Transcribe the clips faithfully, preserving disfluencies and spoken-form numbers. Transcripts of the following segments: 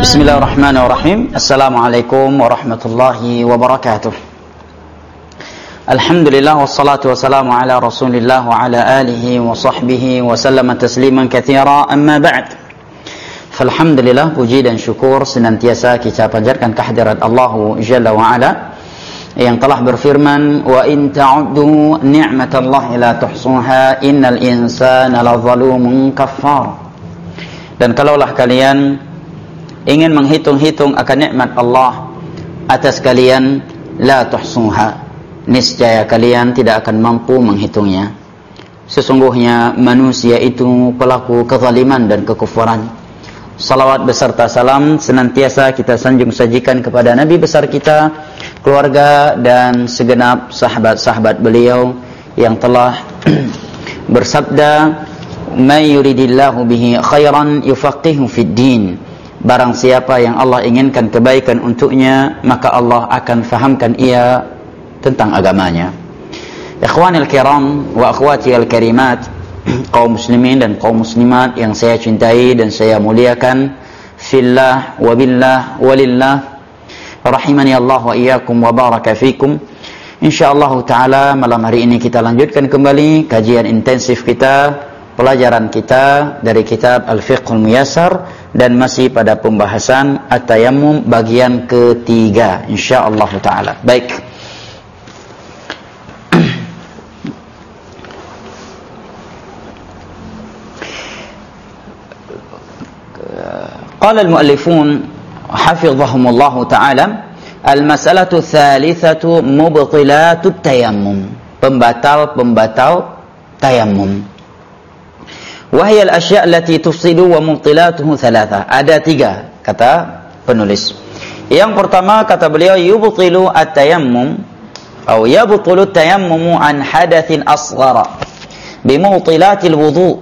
Bismillahirrahmanirrahim. Assalamualaikum warahmatullahi wabarakatuh. Alhamdulillah wassalatu wassalamu ala Rasulillah wa ala alihi wa sahbihi wa sallama tasliman katsira, amma ba'd. Falhamdulillah, puji dan syukur senantiasa kita panjatkan kehadirat Allah Jalla wa Ala yang telah berfirman, wa in ta'uddu ni'matallahi la tuhsuha innal insana lazalumun kaffar. Dan kalaulah kalian ingin menghitung-hitung akan nikmat Allah atas kalian, la tuhsuha, niscaya kalian tidak akan mampu menghitungnya. Sesungguhnya manusia itu pelaku kezaliman dan kekufuran. Salawat beserta salam senantiasa kita sanjung sajikan kepada Nabi besar kita, keluarga dan segenap sahabat-sahabat beliau yang telah bersabda, "May yuridillahu bihi khairan yufaqihu fid din." Barang siapa yang Allah inginkan kebaikan untuknya, maka Allah akan fahamkan ia tentang agamanya. Ikhwanil kiram wa akhwati al-karimat, kaum muslimin dan kaum muslimat yang saya cintai dan saya muliakan, fillah wa billah walillah, rahimani Allah wa iyyakum wa baraka fikum. Insyaallah taala malam hari ini kita lanjutkan kembali kajian intensif kita, pelajaran kita dari kitab Al-Fiqhul Muyassar, dan masih pada pembahasan At-Tayammum bagian ketiga insyaallah taala. Baik. Qala al-muallifun hafizahumullah taala, al-mas'alatu tsalitsatu mubtilatut tayammum, pembatal-pembatal tayammum. Wahyal asya' allati tufsidu wa mubtilatuhu thalatha. Ada tiga kata penulis. Yang pertama kata beliau, yubtilu at-tayammum atau yabtulu at-tayammumu an hadatsin asghara bi mubtilatil wudu.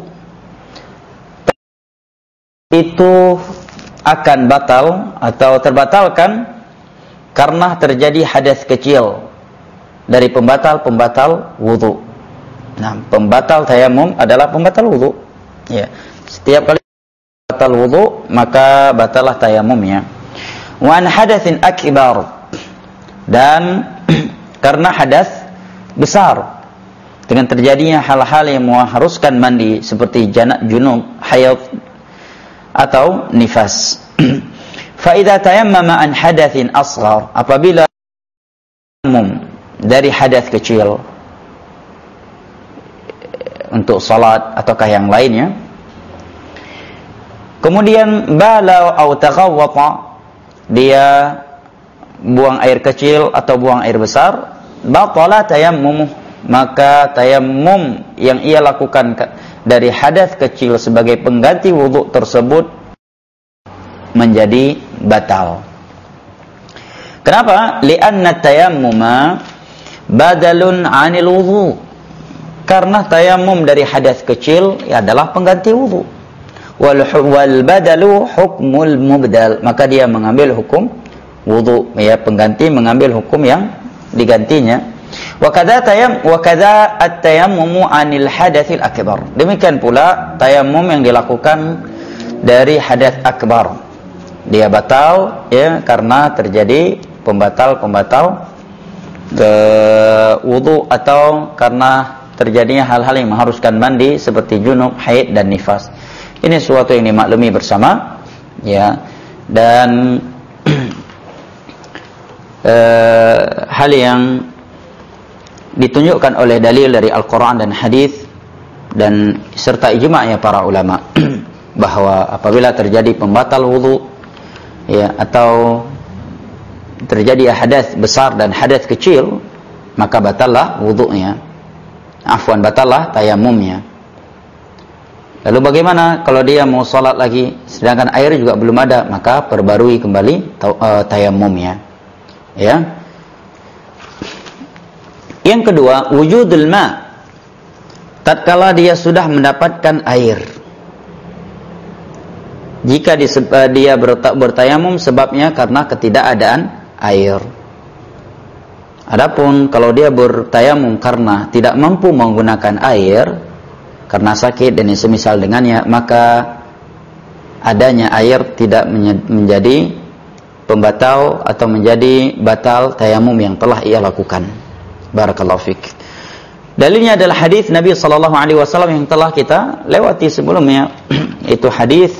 Itu akan batal atau terbatalkan karena terjadi hadas kecil dari pembatal-pembatal wudu. Nah, pembatal tayammum adalah pembatal wudu. Ya, setiap kali batal wudu maka batalah tayamumnya. Wa an hadatsin akbar, dan karena hadas besar dengan terjadinya hal-hal yang mengharuskan mandi seperti janab, junub, haid atau nifas. Fa idza tayammama an hadatsin asghar, apabila tayammum dari hadas kecil untuk salat ataukah yang lainnya, kemudian bala atau taghawwata, dia buang air kecil atau buang air besar, batala tayammum, maka tayammum yang ia lakukan dari hadas kecil sebagai pengganti wudu tersebut menjadi batal. Kenapa? Li'anna tayammuma badalun 'anil wudu. Karena tayammum dari hadas kecil adalah pengganti wudu. Wal wal badalu hukmul mubdal, maka dia mengambil hukum wudu, ya, pengganti mengambil hukum yang digantinya. Wa kadza tayammum wa kadza at-tayammumu 'anil hadatsil akbar. Demikian pula tayammum yang dilakukan dari hadas akbar. Dia batal, ya, karena terjadi pembatal-pembatal uh, wudu atau karena terjadinya hal-hal yang mengharuskan mandi seperti junub, haid dan nifas. Ini sesuatu yang dimaklumi bersama, ya, dan uh, hal yang ditunjukkan oleh dalil dari Al-Quran dan hadis dan serta ijma'nya para ulama bahwa apabila terjadi pembatal wudu, ya, atau terjadi hadas besar dan hadas kecil, maka batallah wudunya. Afwan, batallah tayamumnya. Lalu bagaimana kalau dia mau salat lagi sedangkan air juga belum ada, maka perbarui kembali tayamumnya, ya. Yang kedua, wujudul ma, tatkala dia sudah mendapatkan air. Jika dia bertayamum sebabnya karena ketidakadaan air. Adapun kalau dia bertayamum karena tidak mampu menggunakan air, karena sakit dan semisal dengannya, maka adanya air tidak menjadi pembatal atau menjadi batal tayamum yang telah ia lakukan. Barakallahu fik. Dalilnya adalah hadis Nabi sallallahu alaihi wasallam yang telah kita lewati sebelumnya. Itu hadis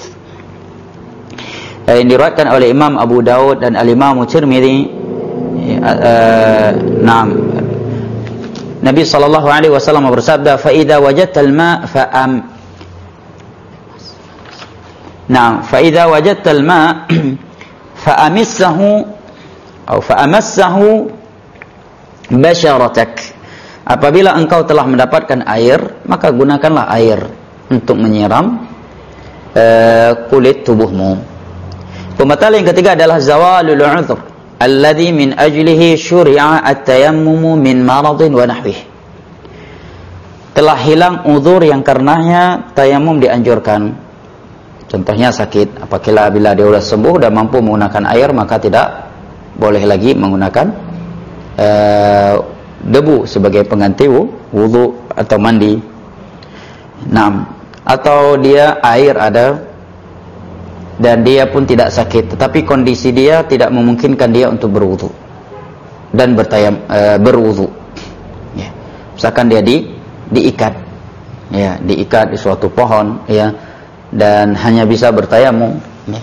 yang diriwayatkan oleh Imam Abu Daud dan Al-Imam Tirmidzi. Uh, Naam. Nabi sallallahu alaihi wasallam bersabda, "Fa idza wajadta al-ma' fa'am." Naam, fa idza wajadta al-ma' fa'amissahu atau fa'amassahu basyaratak. Apabila engkau telah mendapatkan air, maka gunakanlah air untuk menyiram uh, kulit tubuhmu. Pembatal yang ketiga adalah zawalul 'udhr alladhi min ajlihi syuri'a at-tayammumu min maradin wa nahwihi. Telah hilang uzur yang karenanya tayamum dianjurkan. Contohnya sakit, apabila bila dia sudah sembuh dan mampu menggunakan air, maka tidak boleh lagi menggunakan uh, debu sebagai pengganti wudu atau mandi. Naam, atau dia air ada dan dia pun tidak sakit, tetapi kondisi dia tidak memungkinkan dia untuk berwudu dan bertayam uh, berwudu. Ya. Misalkan dia di diikat, ya, diikat di suatu pohon, ya, dan hanya bisa bertayamum. Ya.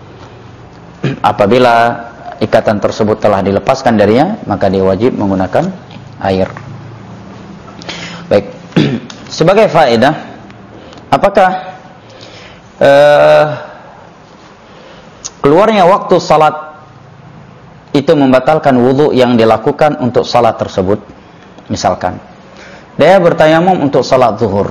Apabila ikatan tersebut telah dilepaskan darinya, maka dia wajib menggunakan air. Baik. Sebagai faedah, apakah uh, keluarnya waktu salat itu membatalkan wudu yang dilakukan untuk salat tersebut? Misalkan dia bertayamum untuk salat zuhur,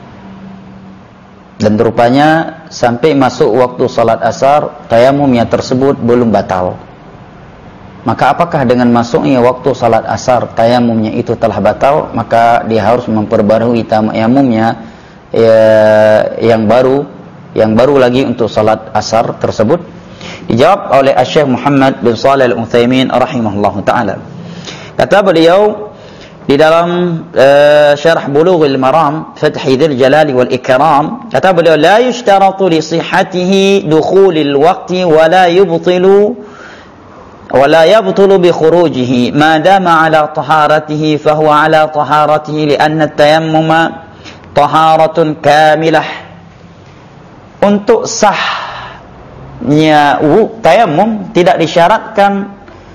dan rupanya sampai masuk waktu salat asar tayamumnya tersebut belum batal. Maka apakah dengan masuknya waktu salat asar tayamumnya itu telah batal? Maka dia harus memperbarui tayamumnya ya, yang baru, yang baru lagi untuk salat asar tersebut. Dijawab oleh Syekh Muhammad bin Shalih Al-Utsaimin rahimahullahu taala. Kata beliau di dalam uh, Syarah Bulughul Maram Fathul Jalali wal Ikram, kata beliau, la yushtaratu li sihhatihi dukhulil waqti wa la yubtilu ولا يبطل بخروجه ما دام على طهارته فهو على طهارته لأن التيمم طهارة كاملة. Untuk sahnya tayamum tidak disyaratkan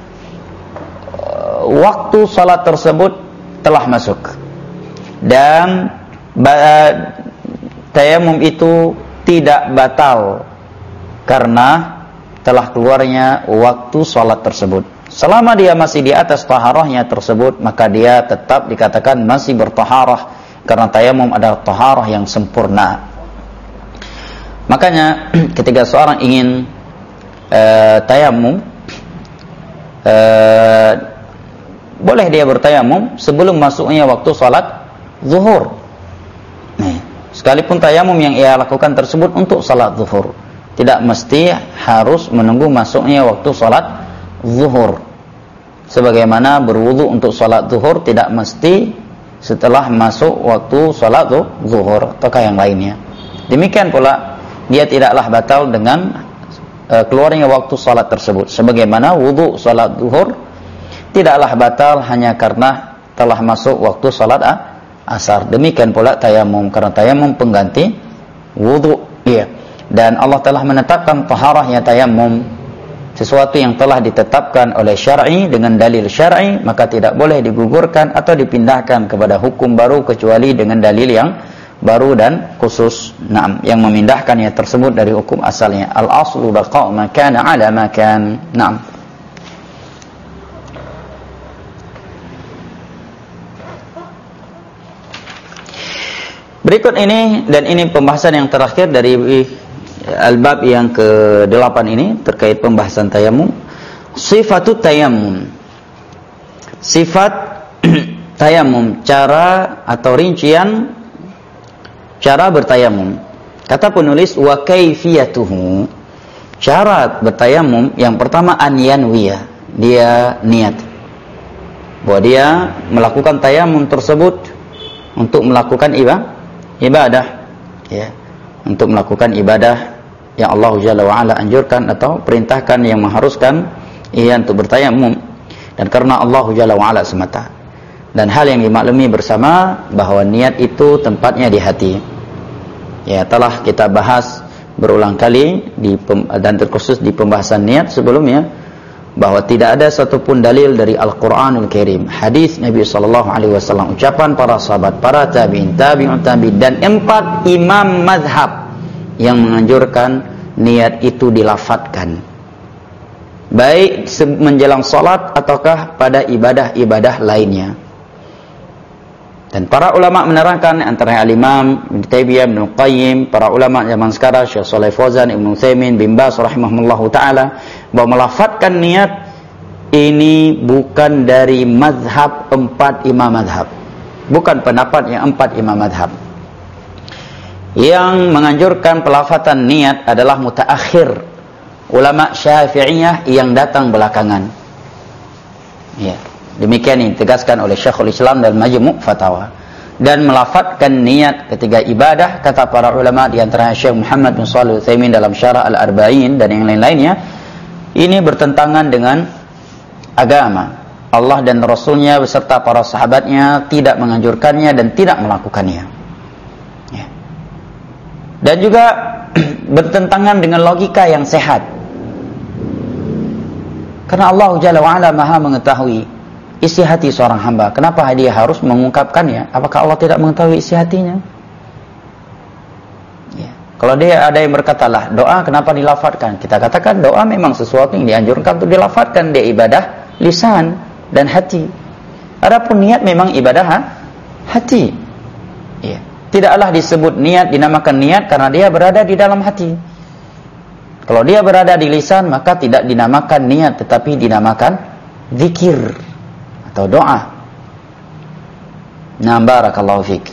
waktu salat tersebut telah masuk, dan tayamum itu tidak batal karena telah keluarnya waktu salat tersebut. Selama dia masih di atas taharahnya tersebut, maka dia tetap dikatakan masih bertaharah, karena tayamum adalah taharah yang sempurna. Makanya ketika seorang ingin uh, tayamum, uh, boleh dia bertayamum sebelum masuknya waktu salat zuhur. Nah, sekalipun tayamum yang ia lakukan tersebut untuk salat zuhur, tidak mesti harus menunggu masuknya waktu salat zuhur. Sebagaimana berwudu untuk salat zuhur tidak mesti setelah masuk waktu salat zuhur ataukah yang lainnya. Demikian pula dia tidaklah batal dengan uh, keluarnya waktu salat tersebut. Sebagaimana wudu salat zuhur tidaklah batal hanya karena telah masuk waktu salat asar. Demikian pula tayamum, karena tayamum pengganti wudu. Iya. Dan Allah telah menetapkan taharahnya tayamum, sesuatu yang telah ditetapkan oleh syar'i dengan dalil syar'i, maka tidak boleh digugurkan atau dipindahkan kepada hukum baru kecuali dengan dalil yang baru dan khusus. Naam, yang memindahkannya tersebut dari hukum asalnya. Al-aslu baqa'u ma kana 'ala ma kan. Naam. Berikut ini, dan ini pembahasan yang terakhir dari al-bab yang ke delapan ini terkait pembahasan tayamum. Sifatut tayamum, sifat tayamum, cara atau rincian cara bertayamum. Kata penulis, wa kaifiyatuhu, cara bertayamum yang pertama an yanwiya, dia niat bahwa dia melakukan tayamum tersebut untuk melakukan ibadah, ibadah, ya, untuk melakukan ibadah yang Allah Jalla wa'ala anjurkan atau perintahkan yang mengharuskan ia untuk bertayamum, dan karena Allah Jalla wa'ala semata. Dan hal yang dimaklumi bersama bahwa niat itu tempatnya di hati. Ya, telah kita bahas berulang kali di, dan terkhusus di pembahasan niat sebelumnya, bahwa tidak ada satupun dalil dari Al-Quranul Karim, hadis Nabi Sallallahu Alaihi Wasallam, ucapan para sahabat, para tabi'in, tabi'un tabi'in, dan empat imam mazhab yang menganjurkan niat itu dilafatkan, baik menjelang salat ataukah pada ibadah-ibadah lainnya. Dan para ulama menerangkan, antara Al-Imam Ibnu Taimiyah, Ibnu Qayyim, para ulama zaman sekarang Syekh Shalih Fauzan, Ibnu Utsaimin, bin Baz rahimahumullahu taala, bahwa melafatkan niat ini bukan dari mazhab empat imam mazhab, bukan pendapat yang empat imam mazhab. Yang menganjurkan pelafatan niat adalah mutaakhir, ulama Syafi'iyah yang datang belakangan. Ya. Demikian yang ditegaskan oleh Syekhul Islam dalam Majmu' Fatawa. Dan melafatkan niat ketika ibadah, kata para ulama di antaranya Syekh Muhammad bin Shalih Al-Utsaimin dalam Syarah Al-Arba'in dan yang lain-lainnya, ini bertentangan dengan agama. Allah dan Rasulnya beserta para sahabatnya tidak menganjurkannya dan tidak melakukannya. Ya. Dan juga bertentangan dengan logika yang sehat. Karena Allah Jalla wa'ala maha mengetahui isi hati seorang hamba. Kenapa dia harus mengungkapkannya? Apakah Allah tidak mengetahui isi hatinya? Ya. Kalau dia ada yang berkata, lah doa kenapa dilafatkan? Kita katakan doa memang sesuatu yang dianjurkan untuk dilafatkan. Dia ibadah lisan dan hati. Adapun niat memang ibadah hati. Ya. Tidaklah disebut niat, dinamakan niat karena dia berada di dalam hati. Kalau dia berada di lisan, maka tidak dinamakan niat, tetapi dinamakan zikir atau doa. Nah, barakallahu fik.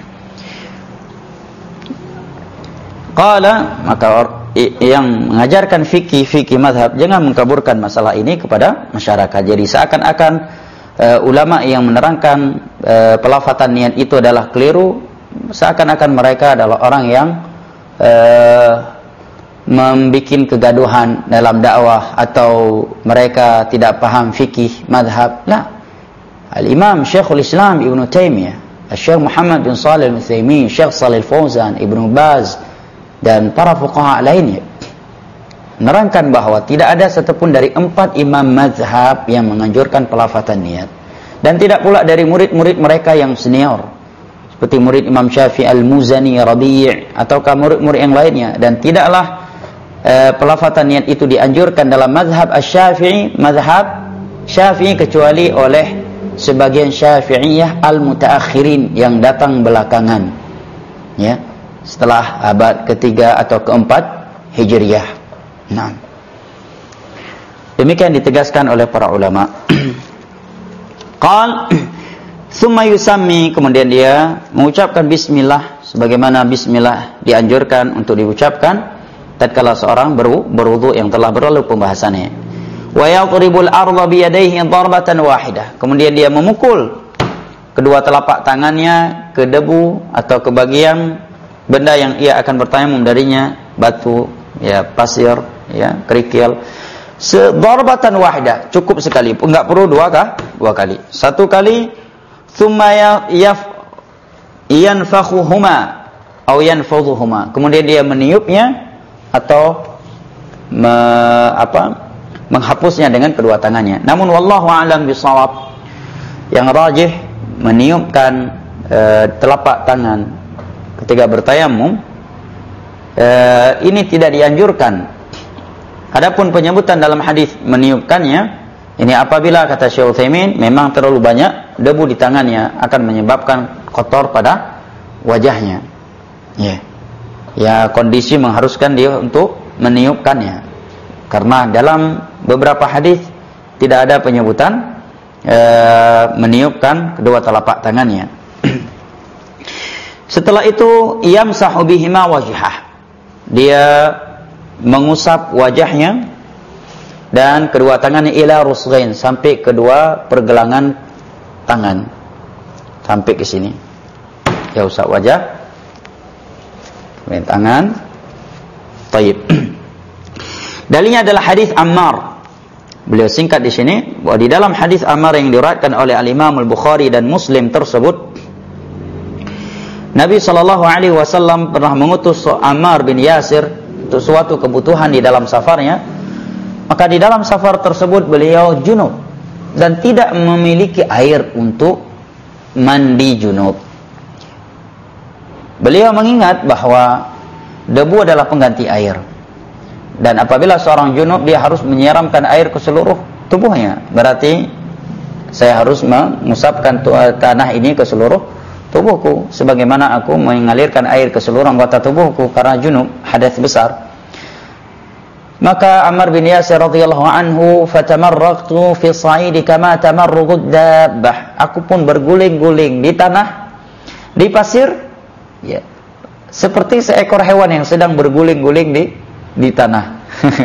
Qala, maka yang mengajarkan fikih fikih mazhab jangan mengkaburkan masalah ini kepada masyarakat. Jadi seakan-akan uh, ulama yang menerangkan uh, pelafatan niat itu adalah keliru, seakan-akan mereka adalah orang yang uh, membikin kegaduhan dalam dakwah, atau mereka tidak paham fikih mazhab. Nah, Al-Imam Syekhul Islam Ibnu Taimiyah, Syekh Muhammad bin Shalih Al-Utsaimin, Syekh Shalih Fauzan, Ibnu Baz, dan para fuqaha lainnya menerangkan bahwa tidak ada satupun dari empat imam mazhab yang menganjurkan pelafatan niat, dan tidak pula dari murid-murid mereka yang senior seperti murid Imam Syafi'i Al-Muzani, Rabi' ataukah murid-murid yang lainnya. Dan tidaklah uh, pelafatan niat itu dianjurkan dalam mazhab Asy-Syafi'i, mazhab Syafi'i, kecuali oleh sebagian Syafi'iyah al-mutaakhirin yang datang belakangan, ya, setelah abad ketiga atau keempat Hijriyah. Nah, demikian ditegaskan oleh para ulama. Qal summa yusammi, kemudian dia mengucapkan bismillah, sebagaimana bismillah dianjurkan untuk diucapkan tatkala seorang berwudu yang telah berlalu pembahasannya. Wa yadribul arda bi yadayhi darbatan wahidah, kemudian dia memukul kedua telapak tangannya ke debu atau ke bagian benda yang ia akan bertayamum darinya, batu, ya, pasir, ya, kerikil, sedarbatan wahidah, cukup sekali, enggak perlu dua kah? Dua kali. Satu kali, thumma yaf yanfakhuhuma aw yanfudhuhuma, kemudian dia meniupnya atau me, apa? menghapusnya dengan kedua tangannya. Namun wallahu a'lam bishawab, yang rajih meniupkan e, telapak tangan ketika bertayamum e, ini tidak dianjurkan. Adapun penyebutan dalam hadis meniupkannya, ini apabila, kata Syekh Utsaimin, memang terlalu banyak debu di tangannya akan menyebabkan kotor pada wajahnya. Ya. Ya, kondisi mengharuskan dia untuk meniupkannya. Karena dalam beberapa hadis tidak ada penyebutan e, meniupkan kedua telapak tangannya. Setelah itu yamsahu bihima wajhah, dia mengusap wajahnya dan kedua tangannya ila rusghain, sampai kedua pergelangan tangan, sampai ke sini. Dia usap wajah, kemudian tangan, Taib. Dalilnya adalah hadis Ammar. Beliau singkat di sini bahwa di dalam hadis Ammar yang diriwayatkan oleh Al-Imam Al-Bukhari dan Muslim tersebut, Nabi sallallahu alaihi wasallam pernah mengutus Ammar bin Yasir untuk suatu kebutuhan di dalam safarnya. Maka di dalam safar tersebut beliau junub dan tidak memiliki air untuk mandi junub. Beliau mengingat bahwa debu adalah pengganti air. Dan apabila seorang junub, dia harus menyiramkan air ke seluruh tubuhnya. Berarti saya harus mengusapkan tanah ini ke seluruh tubuhku, sebagaimana aku mengalirkan air ke seluruh anggota tubuhku karena junub, hadas besar. Maka Ammar bin Yasir radhiyallahu anhu, fatamarraqtu fi sa'idi kama tamarruqud dabbah. Aku pun berguling-guling di tanah, di pasir, ya, seperti seekor hewan yang sedang berguling-guling di di tanah.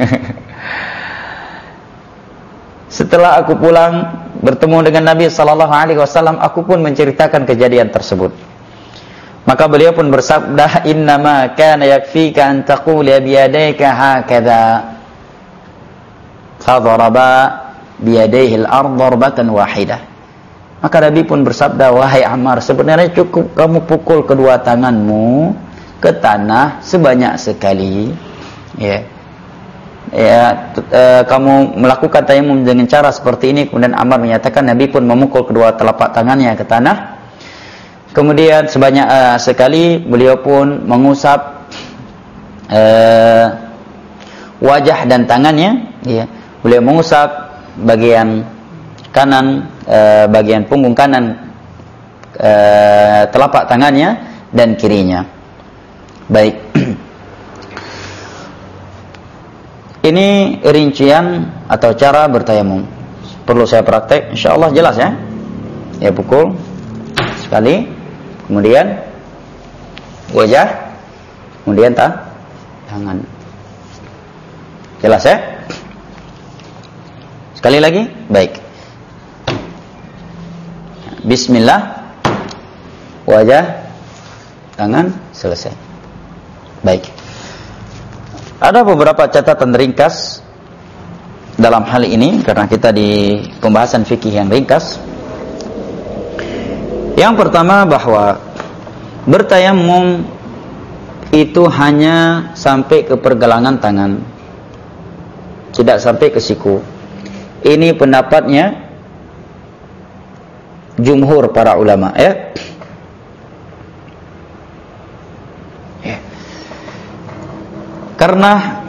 Setelah aku pulang bertemu dengan Nabi sallallahu alaihi wasallam, aku pun menceritakan kejadian tersebut. Maka beliau pun bersabda, "Innama kana yakfika an taqula bi yadayka hakadha." Fadaraba bi yadayhi al-ardh darbatan wahidah. Maka Nabi pun bersabda, "Wahai Ammar, sebenarnya cukup kamu pukul kedua tanganmu ke tanah sebanyak sekali." Ya, ya e, kamu melakukan tayamum dengan cara seperti ini. Kemudian Ammar menyatakan Nabi pun memukul kedua telapak tangannya ke tanah. Kemudian sebanyak e, sekali beliau pun mengusap e, wajah dan tangannya. Ya, beliau mengusap bagian kanan, e, bagian punggung kanan, e, telapak tangannya dan kirinya. Baik. Ini rincian atau cara bertayamum. Perlu saya praktek, insyaallah jelas ya. Ya, pukul sekali, kemudian wajah, kemudian ta tangan. Jelas ya? Sekali lagi, baik. Bismillah, wajah, tangan, selesai. Baik. Ada beberapa catatan ringkas dalam hal ini karena kita di pembahasan fikih yang ringkas. Yang pertama, bahwa bertayamum itu hanya sampai ke pergelangan tangan, tidak sampai ke siku. Ini pendapatnya jumhur para ulama, ya. Karena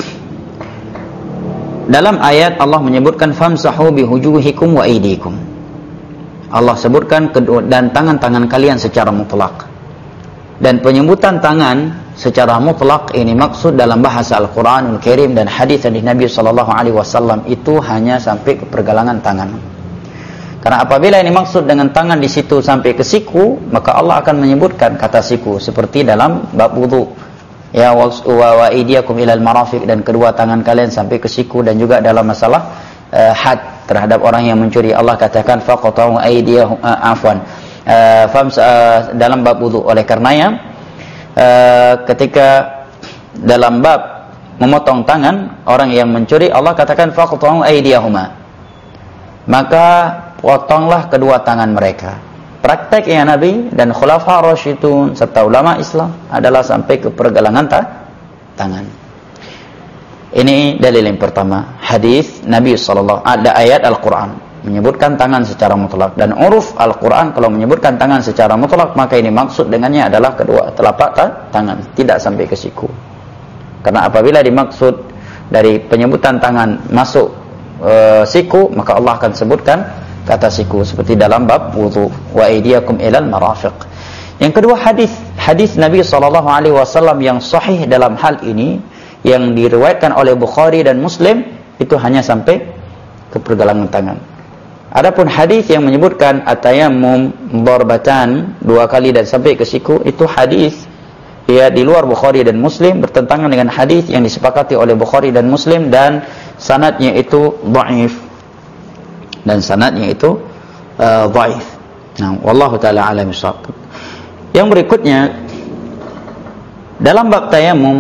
dalam ayat Allah menyebutkan famsahu bihujuhikum wa aydikum. Allah sebutkan kedua dan tangan-tangan kalian secara mutlak. Dan penyebutan tangan secara mutlak ini maksud dalam bahasa Al-Qur'anul Karim dan hadis dari Nabi sallallahu alaihi wasallam itu hanya sampai ke pergelangan tangan. Karena apabila ini maksud dengan tangan di situ sampai ke siku, maka Allah akan menyebutkan kata siku seperti dalam bab wudu. Ya, wa wa idiyakum ilal marafiq, dan kedua tangan kalian sampai ke siku, dan juga dalam masalah uh, had terhadap orang yang mencuri, Allah katakan faqatu aydiyahum uh, afwan uh, fams uh, dalam bab wudu. Oleh karenanya uh, ketika dalam bab memotong tangan orang yang mencuri, Allah katakan faqatu aydiyahuma, maka potonglah kedua tangan mereka. Prakteknya Nabi dan Khulafa Rasyidun serta ulama Islam adalah sampai ke pergelangan ta tangan. Ini dalil yang pertama, hadis Nabi sallallahu alaihi wasallam. Ada ayat Al-Qur'an menyebutkan tangan secara mutlak, dan uruf Al-Qur'an kalau menyebutkan tangan secara mutlak, maka ini maksud dengannya adalah kedua telapak ta tangan, tidak sampai ke siku. Karena apabila dimaksud dari penyebutan tangan masuk e, siku, maka Allah akan sebutkan kata siku seperti dalam bab wudu, wa aydiyakum ilal marafiq. Yang kedua, hadis hadis Nabi sallallahu alaihi wasallam yang sahih dalam hal ini yang diriwayatkan oleh Bukhari dan Muslim itu hanya sampai ke pergelangan tangan. Adapun hadis yang menyebutkan at-tayammum darbatan dua kali dan sampai ke siku, itu hadis ya di luar Bukhari dan Muslim, bertentangan dengan hadis yang disepakati oleh Bukhari dan Muslim, dan sanadnya itu dhaif. Dan sanadnya itu uh, dhaif. Nah, wallahu taala alam bissawab. Yang berikutnya dalam bab tayamum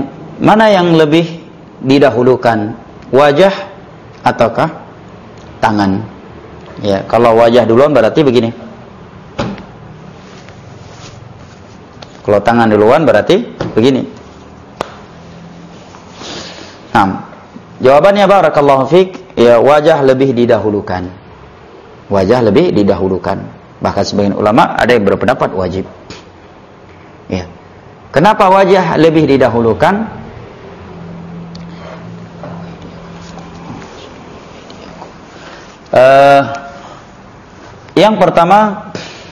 mana yang lebih didahulukan, wajah ataukah tangan? Ya, kalau wajah duluan berarti begini. Kalau tangan duluan berarti begini. Nah, jawabannya barakallahu fik, ya wajah lebih didahulukan. Wajah lebih didahulukan. Bahkan sebagian ulama ada yang berpendapat wajib. Ya. Kenapa wajah lebih didahulukan? Uh, yang pertama,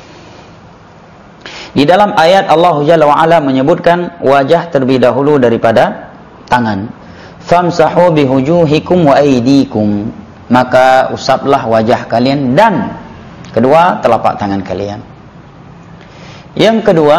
di dalam ayat Allah Jalla wa Ala menyebutkan wajah terlebih dahulu daripada tangan. Famsahu bihujuhikum wa aydikum, maka usaplah wajah kalian dan kedua telapak tangan kalian. Yang kedua,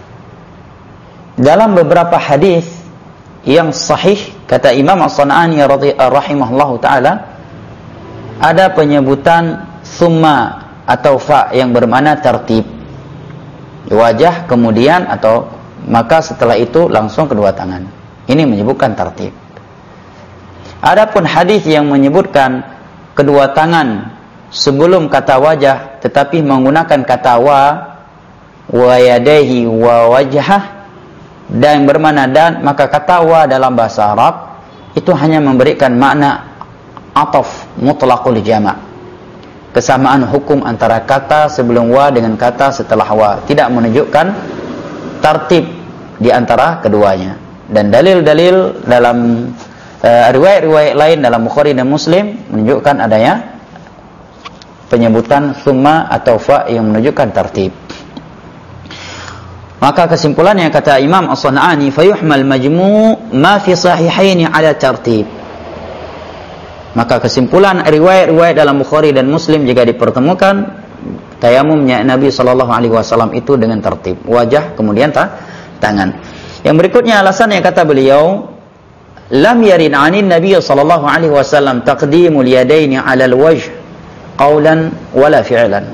dalam beberapa hadis yang sahih kata Imam As-San'ani rahimahullahu taala ada penyebutan summa atau fa yang bermakna tertib. Wajah kemudian atau maka setelah itu langsung kedua tangan. Ini menyebutkan tertib. Adapun hadis yang menyebutkan kedua tangan sebelum kata wajah tetapi menggunakan kata wa wa yadayhi wa wajhah dan bermakna dan, maka kata wa dalam bahasa Arab itu hanya memberikan makna ataf mutlaqul jama', kesamaan hukum antara kata sebelum wa dengan kata setelah wa, tidak menunjukkan tertib di antara keduanya. Dan dalil-dalil dalam uh, riwayat-riwayat lain dalam Bukhari dan Muslim menunjukkan adanya penyebutan summa atau fa yang menunjukkan tertib. Maka kesimpulannya kata Imam As-San'ani, fayuhmal majmu' ma fi sahihaini ala tertib. Maka kesimpulan riwayat-riwayat dalam Bukhari dan Muslim jika dipertemukan, tayamumnya Nabi sallallahu alaihi wasallam itu dengan tertib, wajah kemudian ta, tangan. Yang berikutnya alasannya kata beliau, lam yarid 'anin Nabi sallallahu alaihi wasallam taqdimul yadaini 'ala al-wajh qawlan wala fi'lan.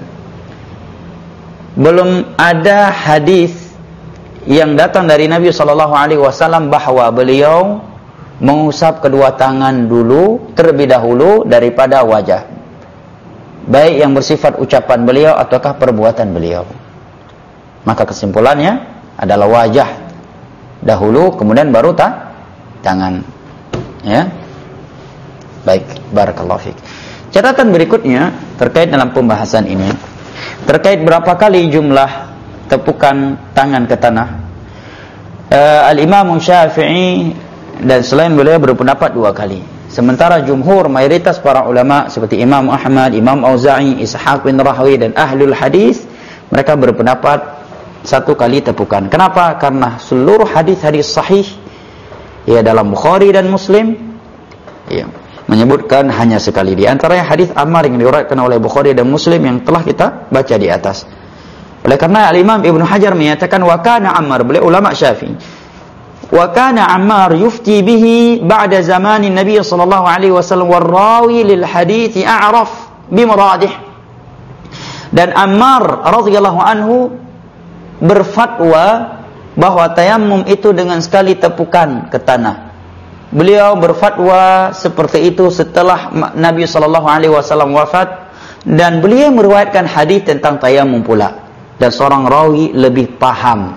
Belum ada hadis yang datang dari Nabi sallallahu alaihi wasallam bahwa beliau mengusap kedua tangan dulu terlebih dahulu daripada wajah, baik yang bersifat ucapan beliau ataukah perbuatan beliau. Maka kesimpulannya adalah wajah dahulu kemudian baru ta, tangan. Ya. Baik, barakallahu fiik. Catatan berikutnya terkait dalam pembahasan ini, terkait berapa kali jumlah tepukan tangan ke tanah. Uh, Al-Imam Syafi'i dan selain beliau berpendapat dua kali. Sementara jumhur mayoritas para ulama seperti Imam Ahmad, Imam Auza'i, Ishaq bin Rahwi dan ahlul hadis, mereka berpendapat satu kali tepukan. Kenapa? Karena seluruh hadis-hadis sahih ya dalam Bukhari dan Muslim ya menyebutkan hanya sekali. Di antaranya hadis Ammar yang diriwayatkan oleh Bukhari dan Muslim yang telah kita baca di atas. Oleh karena Al-Imam Ibnu Hajar menyatakan wa kana Ammar, beliau ulama Syafi'i, wa kana Ammar yufti bihi ba'da zamanin Nabi sallallahu alaihi wasallam war rawi lil hadits a'raf bi muradih. Dan Ammar radhiyallahu anhu berfatwa bahwa tayammum itu dengan sekali tepukan ke tanah. Beliau berfatwa seperti itu setelah Nabi sallallahu alaihi wasallam wafat, dan beliau meriwayatkan hadis tentang tayammum pula. Dan seorang rawi lebih paham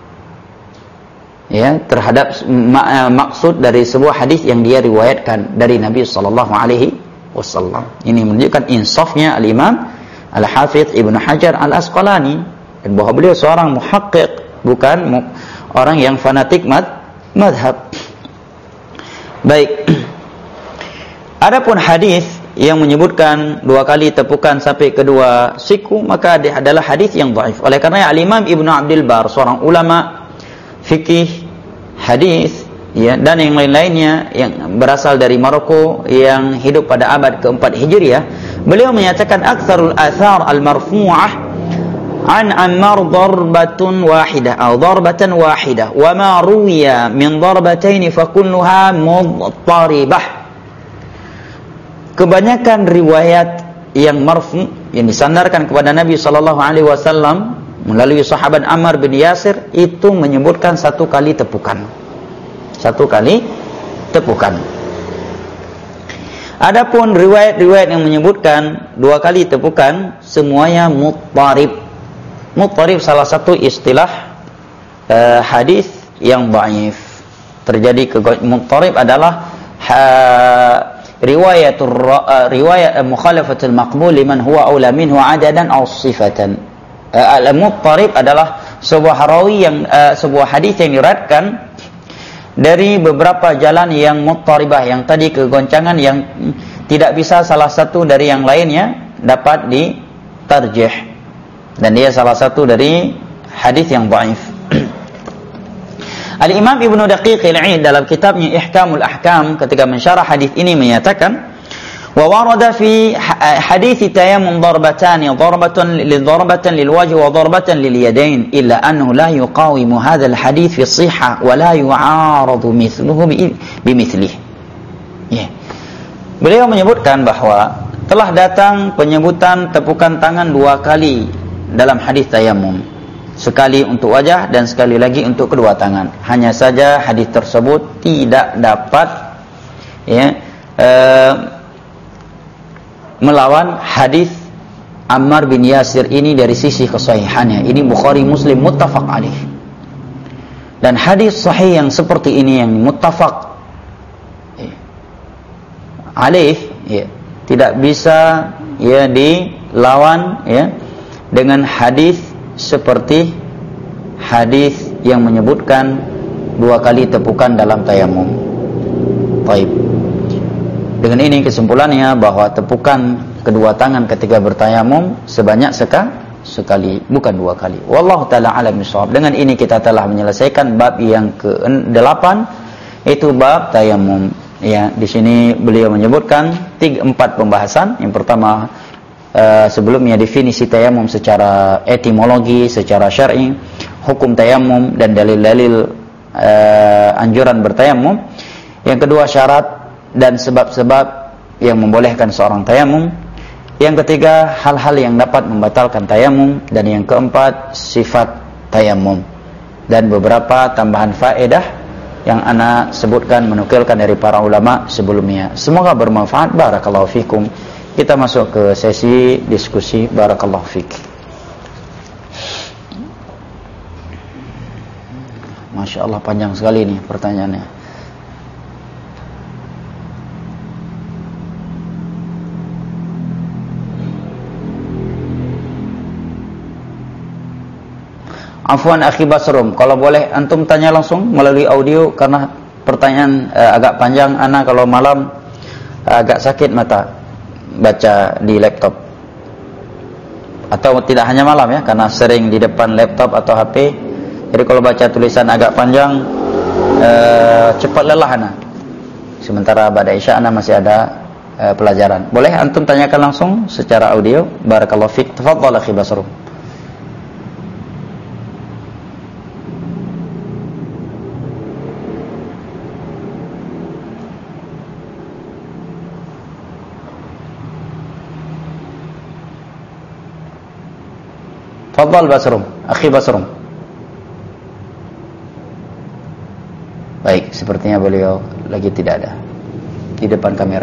ya terhadap mak- maksud dari sebuah hadis yang dia riwayatkan dari Nabi sallallahu alaihi wasallam. Ini menunjukkan insafnya al-Imam Al-Hafidz Ibnu Hajar Al-Asqalani, dan bahwa beliau seorang muhaqqiq, bukan mu- orang yang fanatik mad madhab. Baik. Adapun hadis yang menyebutkan dua kali tepukan sampai kedua siku, maka adalah hadis yang dhaif. Oleh karena Al-Imam Ibnu Abdul Bar, seorang ulama fikih hadis ya dan yang lain-lainnya yang berasal dari Maroko yang hidup pada abad keempat Hijriah, beliau menyatakan aktsarul athar al-marfu'ah an Ammar darbatun wahidah atau darbatan wahidah wa ma ruwiya min darbatain fa kulluha mudtaribah. Kebanyakan riwayat yang marfu yang disandarkan kepada Nabi sallallahu alaihi wasallam melalui sahabat Ammar bin Yasir itu menyebutkan satu kali tepukan. satu kali tepukan. Adapun riwayat-riwayat yang menyebutkan dua kali tepukan, semuanya muttarib. Muttarib salah satu istilah uh, hadis yang dhaif. Terjadi ke muttarib adalah ha, riwayatul uh, riwayat uh, mukhalafatul maqbul liman huwa aula minhu adadan aw sifatan. Uh, al-muttarib adalah sebuah rawi yang uh, sebuah hadis yang diriwayatkan dari beberapa jalan yang muttaribah, yang tadi kegoncangan yang tidak bisa salah satu dari yang lainnya dapat ditarjih, dan dia salah satu dari hadis yang dhaif. Al-Imam Ibnu Daqiq Al-Id dalam kitabnya Ihkamul Ahkam ketika mensyarah hadis ini menyatakan, wa warada fi hadits tayammum darbatani, darbatan lidarbatan lilwajhi wa darbatan lilyadain, illa annahu la yuqawimu hadha alhadits fi as-sihha wa la yu'aradu mithluhu bimithlihi. Ya. Beliau menyebutkan bahwa telah datang penyebutan tepukan tangan dua kali dalam hadis tayammum, sekali untuk wajah dan sekali lagi untuk kedua tangan. Hanya saja hadis tersebut tidak dapat ya eh, melawan hadis Ammar bin Yasir ini dari sisi kesahihannya. Ini Bukhari Muslim muttafaq alaih. Dan hadis sahih yang seperti ini yang muttafaq alaih ya, tidak bisa ya dilawan ya dengan hadis seperti hadis yang menyebutkan dua kali tepukan dalam tayamum. Baik. Dengan ini kesimpulannya bahwa tepukan kedua tangan ketika bertayamum sebanyak seka, sekali, bukan dua kali. Wallahu taala alam bissawab. Dengan ini kita telah menyelesaikan bab yang ke delapan, itu bab tayamum. Ya, di sini beliau menyebutkan tiga empat pembahasan. Yang pertama uh, sebelumnya definisi tayamum secara etimologi, secara syar'i, hukum tayamum dan dalil-dalil uh, anjuran bertayamum. Yang kedua syarat dan sebab-sebab yang membolehkan seorang tayamum. Yang ketiga hal-hal yang dapat membatalkan tayamum. Dan yang keempat sifat tayamum. Dan beberapa tambahan faedah yang ana sebutkan menukilkan dari para ulama sebelumnya. Semoga bermanfaat. Barakallahu fikum. Kita masuk ke sesi diskusi. Barakallahu fik. Masya Allah panjang sekali nih pertanyaannya. Afwan akhi Basrum, kalau boleh antum tanya langsung melalui audio karena pertanyaan uh, agak panjang. Ana kalau malam uh, agak sakit mata baca di laptop. Atau tidak hanya malam ya, karena sering di depan laptop atau H P. Jadi kalau baca tulisan agak panjang uh, cepat lelah ana. Sementara pada Isya ana masih ada uh, pelajaran. Boleh antum tanyakan langsung secara audio. Barakallahu fik. Tafadhal akhi Basrum. Fadhal Basrum, akhi Basrum. Baik, sepertinya beliau lagi tidak ada di depan kamera.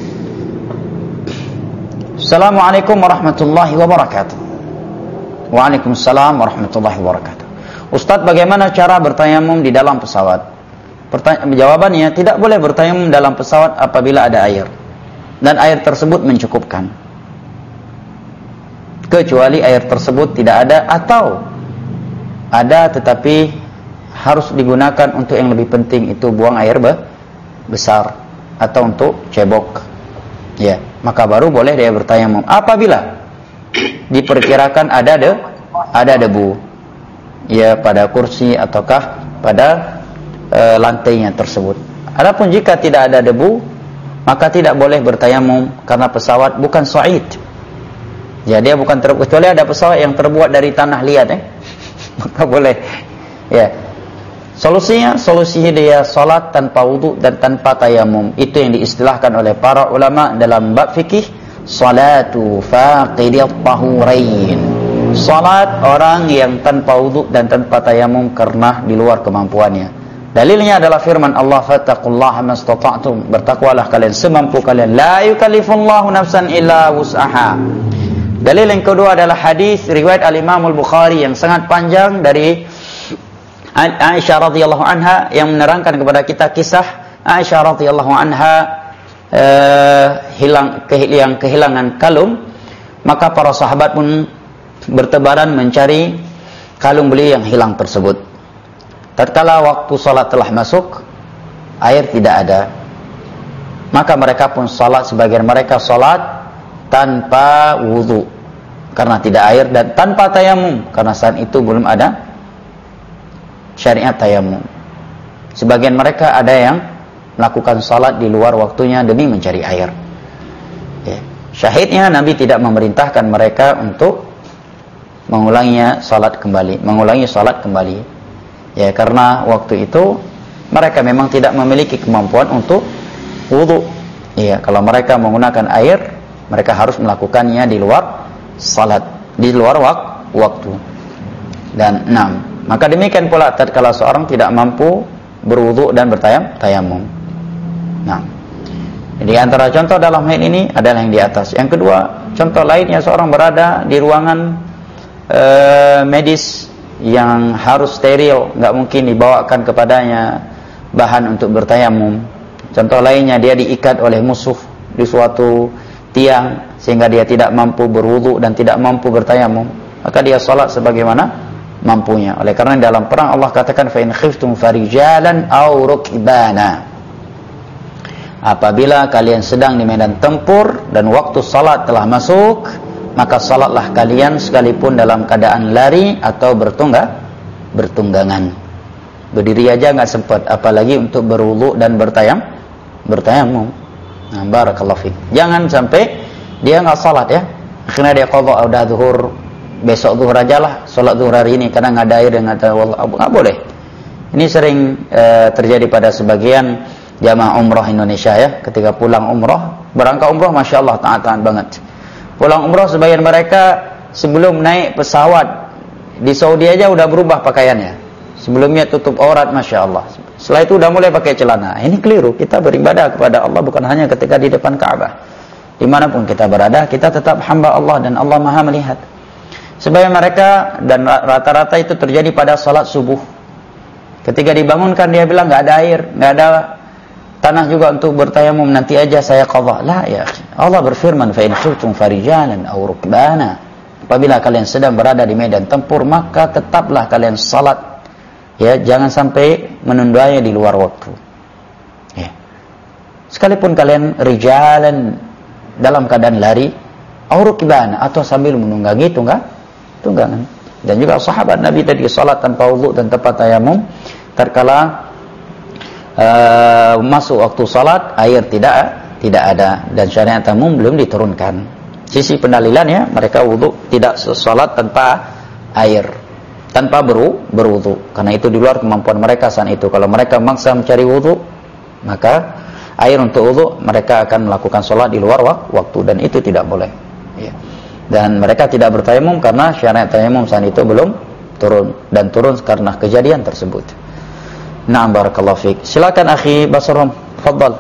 Assalamualaikum warahmatullahi wabarakatuh. Waalaikumsalam warahmatullahi wabarakatuh. Ustaz, bagaimana cara bertayamum di dalam pesawat? Pertanya- jawabannya, tidak boleh bertayamum dalam pesawat apabila ada air dan air tersebut mencukupkan. Kecuali air tersebut tidak ada atau ada tetapi harus digunakan untuk yang lebih penting, itu buang air be- besar atau untuk cebok. Ya, maka baru boleh dia bertayamum. Apabila diperkirakan ada de, ada debu ya pada kursi ataukah pada e, lantainya tersebut. Adapun jika tidak ada debu, maka tidak boleh bertayamum karena pesawat bukan sa'id. Ya, dia bukan ter, kecuali ada pesawat yang terbuat dari tanah liat eh. Maka boleh. Ya. Solusinya, solusinya dia salat tanpa wudu dan tanpa tayamum. Itu yang diistilahkan oleh para ulama dalam bab fikih, salatu faqidit tahurain. Salat orang yang tanpa wudu dan tanpa tayamum karena di luar kemampuannya. Dalilnya adalah firman Allah, fattaqullaha mastata'tum, bertakwalah kalian semampu kalian, la yukallifullahu nafsan illa wus'aha. Dalil yang kedua adalah hadis riwayat Al-Imam Al-Bukhari yang sangat panjang dari Aisyah radhiyallahu anha yang menerangkan kepada kita kisah Aisyah radhiyallahu anha uh, hilang kehilangan kehilangan kalung, maka para sahabat pun bertebaran mencari kalung beliau yang hilang tersebut. Tatkala waktu salat telah masuk, air tidak ada, maka mereka pun salat, sebagian mereka salat tanpa wudu karena tidak air, dan tanpa tayamum karena saat itu belum ada syariat tayamum. Sebagian mereka ada yang melakukan salat di luar waktunya demi mencari air. Ya. Syahidnya Nabi tidak memerintahkan mereka untuk mengulanginya salat kembali, mengulangi salat kembali. Ya, karena waktu itu mereka memang tidak memiliki kemampuan untuk wudu. Ya, kalau mereka menggunakan air, mereka harus melakukannya di luar salat, di luar wak waktu. Dan enam, maka demikian pula tatkala seorang tidak mampu berwudu dan bertayam tayamum. Nah, jadi antara contoh dalam hal ini adalah yang di atas. Yang kedua, contoh lainnya seorang berada di ruangan uh, medis yang harus steril, nggak mungkin dibawakan kepadanya bahan untuk bertayamum. Contoh lainnya, dia diikat oleh musuh di suatu tiang sehingga dia tidak mampu berwudu dan tidak mampu bertayamum, maka dia salat sebagaimana mampunya. Oleh karena dalam perang Allah katakan, fa in khiftum farijalan aw rukbana. Apabila kalian sedang di medan tempur dan waktu salat telah masuk, maka salatlah kalian sekalipun dalam keadaan lari atau bertungga, bertunggangan. Berdiri aja nggak sempat, apalagi untuk berwudu dan bertayam, bertayamum. Nah, barakallahu fiik. Jangan sampai dia nggak salat ya. Akhirnya dia qadha, udah zuhur, besok zuhur aja lah, salat zuhur hari ini karena nggak ada air dan nggak ada, nggak boleh. Ini sering e, terjadi pada sebagian jamaah umroh Indonesia ya. Ketika pulang umroh, berangkat umroh, masya Allah taat-taat banget. Pulang umroh sebagian mereka sebelum naik pesawat di Saudi aja udah berubah pakaiannya. Sebelumnya tutup aurat, masya Allah. Setelah itu udah mulai pakai celana. Ini keliru. Kita beribadah kepada Allah bukan hanya ketika di depan Ka'bah. Dimanapun kita berada, kita tetap hamba Allah dan Allah maha melihat. Sebagian mereka, dan rata-rata itu terjadi pada salat subuh. Ketika dibangunkan dia bilang nggak ada air, nggak ada tanah juga untuk bertayamum, nanti aja saya qadha. La ya, Allah berfirman, fa in khiftum farijalan aw rukbana. Apabila kalian sedang berada di medan tempur, maka tetaplah kalian salat. Ya, jangan sampai menundanya di luar waktu. Ya. Sekalipun kalian rijalan dalam keadaan lari, aw rukbana, atau sambil menunggangi tunggang, tunggangan. Dan juga sahabat Nabi tadi salat tanpa wudu dan tanpa tayamum, tatkala Uh, masuk waktu salat, air tidak tidak ada dan syariat tayamum belum diturunkan. Sisi pendalilannya, mereka wudu tidak salat tanpa air, tanpa beru berwudu, karena itu di luar kemampuan mereka saat itu. Kalau mereka maksa mencari wudu, maka air untuk wudu, mereka akan melakukan salat di luar wak waktu, dan itu tidak boleh. Ya. Dan mereka tidak bertayamum karena syariat tayamum saat itu belum turun, dan turun karena kejadian tersebut. Na'am, barakallahu fiik. Silakan akhi Basrom, tafadhal.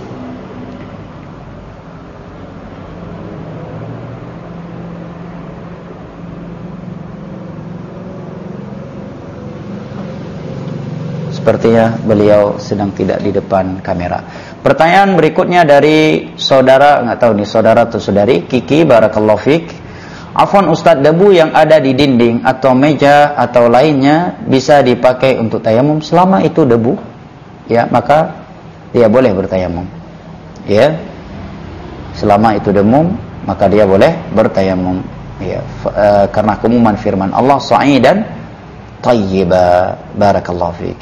Sepertinya beliau sedang tidak di depan kamera. Pertanyaan berikutnya dari saudara, enggak tahu nih saudara atau saudari, Kiki, barakallahu fiik. Afwan Ustaz, debu yang ada di dinding atau meja atau lainnya bisa dipakai untuk tayamum? Selama itu debu, ya, maka dia boleh bertayamum. Ya. Selama itu debu, maka dia boleh bertayamum. Ya, uh, karena keumuman firman Allah, sa'idan thayyiba. Barakallahu fiik.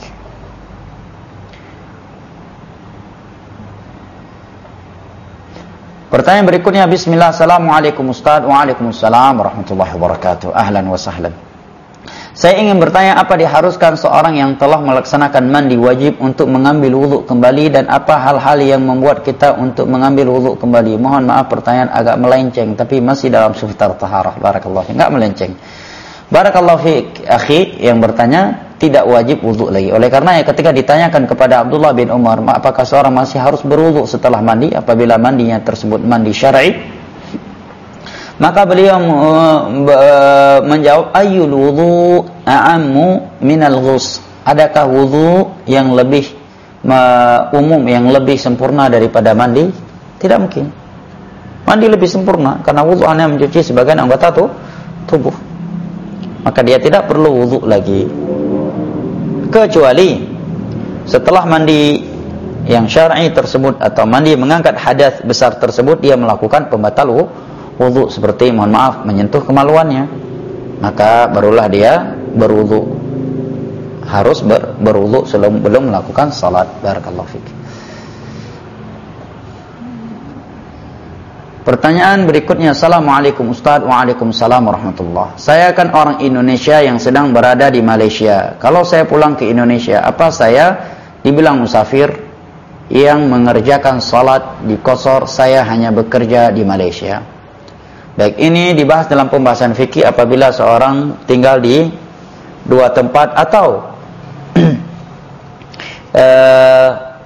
Pertanyaan berikutnya, bismillah, assalamualaikum Ustaz. Waalaikumsalam warahmatullahi wabarakatuh. Ahlan wa sahlan. Saya ingin bertanya, apa diharuskan seorang yang telah melaksanakan mandi wajib untuk mengambil wudhu kembali, dan apa hal-hal yang membuat kita untuk mengambil wudhu kembali? Mohon maaf pertanyaan agak melenceng, tapi masih dalam seputar taharah. Barakallahu fiik. Enggak melenceng. Barakallahu fiik, akhi yang bertanya. tidak wajib wudhu lagi. Oleh karenanya ketika ditanyakan kepada Abdullah bin Umar, apakah seorang masih harus berwudhu setelah mandi apabila mandinya tersebut mandi syar'i? Maka beliau uh, menjawab, ayyul wudhu a'ammu minal ghus. Adakah wudhu yang lebih uh, umum, yang lebih sempurna daripada mandi? Tidak mungkin. Mandi lebih sempurna karena wudhu hanya mencuci sebagian anggota tuh, tubuh. Maka dia tidak perlu wudhu lagi. Kecuali setelah mandi yang syar'i tersebut atau mandi mengangkat hadas besar tersebut, dia melakukan pembatal wudhu seperti, mohon maaf, menyentuh kemaluannya, maka barulah dia berwudhu. Harus ber, berwudhu sebelum belum melakukan salat. Barakallahu fiik. Pertanyaan berikutnya, Assalamualaikum Ustaz. Waalaikumsalam warahmatullah. Saya kan orang Indonesia yang sedang berada di Malaysia. Kalau saya pulang ke Indonesia, apa saya dibilang musafir yang mengerjakan salat di qasar? Saya hanya bekerja di Malaysia. Baik, ini dibahas dalam pembahasan fikih apabila seorang tinggal di dua tempat atau uh,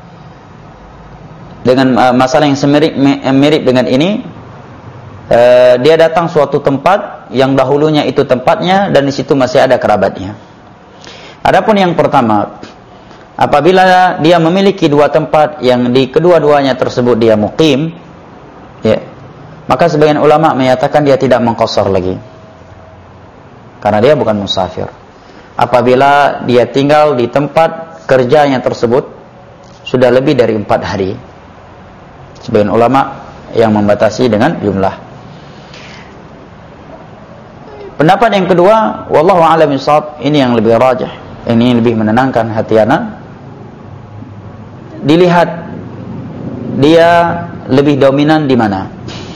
dengan uh, masalah yang semirip mirip dengan ini, uh, dia datang suatu tempat yang dahulunya itu tempatnya dan di situ masih ada kerabatnya. Adapun yang pertama, apabila dia memiliki dua tempat yang di kedua-duanya tersebut dia muqim, ya, maka sebagian ulama menyatakan dia tidak mengqasar lagi karena dia bukan musafir. Apabila dia tinggal di tempat kerjanya tersebut sudah lebih dari empat hari. Sebagian ulama yang membatasi dengan jumlah. Pendapat yang kedua, wallahu a'lam bishawab, ini yang lebih rajih, ini lebih menenangkan hati anak. Dilihat dia lebih dominan di mana.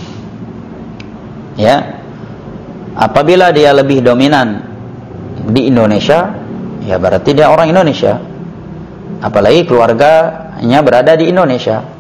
Ya. Apabila dia lebih dominan di Indonesia, ya berarti dia orang Indonesia. Apalagi keluarganya berada di Indonesia.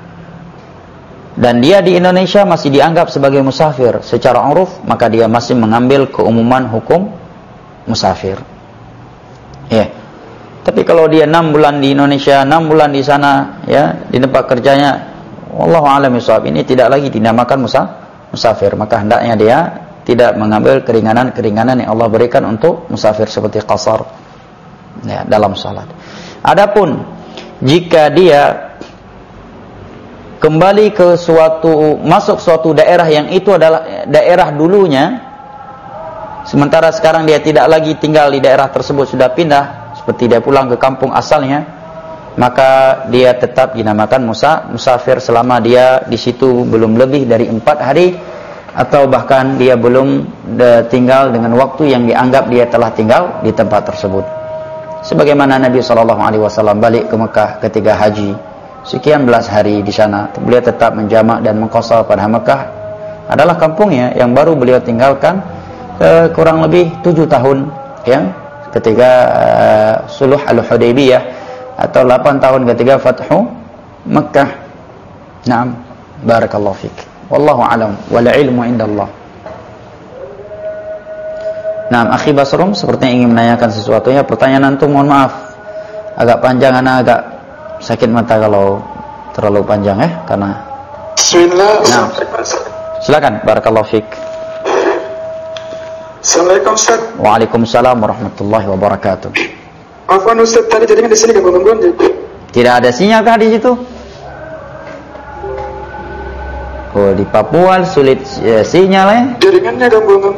Dan dia di Indonesia masih dianggap sebagai musafir secara uruf, maka dia masih mengambil keumuman hukum musafir. Ya. Tapi kalau dia enam bulan di Indonesia, enam bulan di sana, ya, di tempat kerjanya, wallahu a'lam bishawab, ini tidak lagi dinamakan musafir, maka hendaknya dia tidak mengambil keringanan-keringanan yang Allah berikan untuk musafir seperti qasar, ya, dalam salat. Adapun jika dia kembali ke suatu, masuk suatu daerah yang itu adalah daerah dulunya, sementara sekarang dia tidak lagi tinggal di daerah tersebut, sudah pindah, seperti dia pulang ke kampung asalnya, maka dia tetap dinamakan musa, musafir selama dia di situ belum lebih dari empat hari, atau bahkan dia belum tinggal dengan waktu yang dianggap dia telah tinggal di tempat tersebut. Sebagaimana Nabi shallallahu alaihi wasallam balik ke Mekah ketika haji, sekian belas hari di sana, beliau tetap menjamak dan mengqasar, pada Mekah adalah kampungnya yang baru beliau tinggalkan eh, kurang lebih tujuh tahun, ya, ketika eh, Suluh Al-Hudaybiyah, atau delapan tahun ketika Fathu Mekah. Naam, barakallahu fik. Wallahu alam, wal ilmu indallah. Naam, akhi Basrum sepertinya ingin menanyakan sesuatu, ya. Pertanyaan antum, mohon maaf agak panjang, ana agak sakit mata kalau terlalu panjang, ya, karena Bismillah. Nah, silakan, barakallahu fik. Assalamualaikum Ustaz. Waalaikumsalam warahmatullahi wabarakatuh. Afwan Ustaz, tadi jaringan di sini gangguan-gangguan. Tidak ada sinyal kah di situ? Oh, di Papua sulit ya, sinyal, ya. Jaringannya gangguan-gangguan.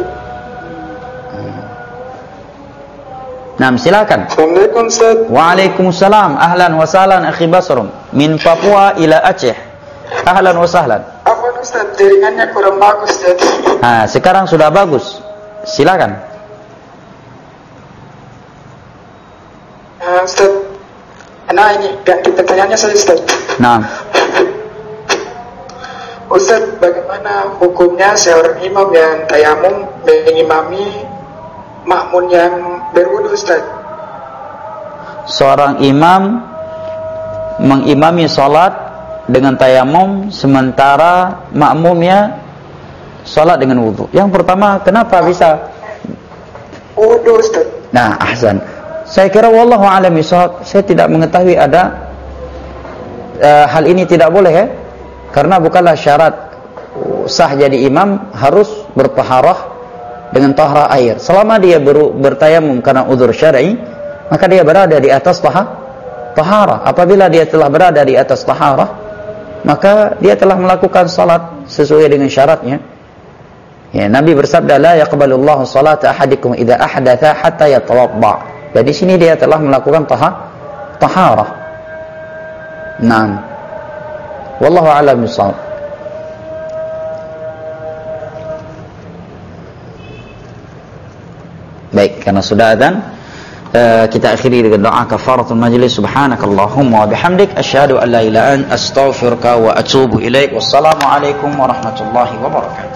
Nah, silakan. Assalamualaikum Ustaz. Waalaikumsalam. Ahlan wa sahlan akhi Basrum min Papua ila Aceh. Ahlan wa sahlan. Afwan Ustaz, jaringannya kurang bagus jadi. Nah, sekarang sudah bagus. Silakan. Nah, Ustaz. Nah, ini ganti pertanyaannya saya, Ustaz. Nah. Ustaz, bagaimana hukumnya seorang imam yang tayamum mengimami makmun yang berwudu, Ustaz? Seorang imam mengimami salat dengan tayamum sementara makmumnya salat dengan wudu. Yang pertama, kenapa bisa wudu, Ustaz? Nah, ahsan. Saya kira wallahu a'lam bishawab, saya tidak mengetahui ada uh, hal ini tidak boleh ya. Karena bukanlah syarat sah jadi imam harus bertaharah dengan taharah air. Selama dia ber, bertayamum karena uzur syar'i, maka dia berada di atas taharah. Apabila dia telah berada di atas taharah, maka dia telah melakukan salat sesuai dengan syaratnya. Ya, Nabi bersabda, la yaqbalullahu salata ahadikum idza ahdatha hatta yatawadda. Dan di sini dia telah melakukan taharah. Naam. Wallahu a'lam bishawab. Baik, karena sudah adzan, uh, kita akhiri dengan doa kafaratul majlis. Subhanakallahumma wa bihamdik asyhadu an la ilaha illa anta astaghfiruka wa atubu ilaik. Wassalamu alaikum warahmatullahi wabarakatuh.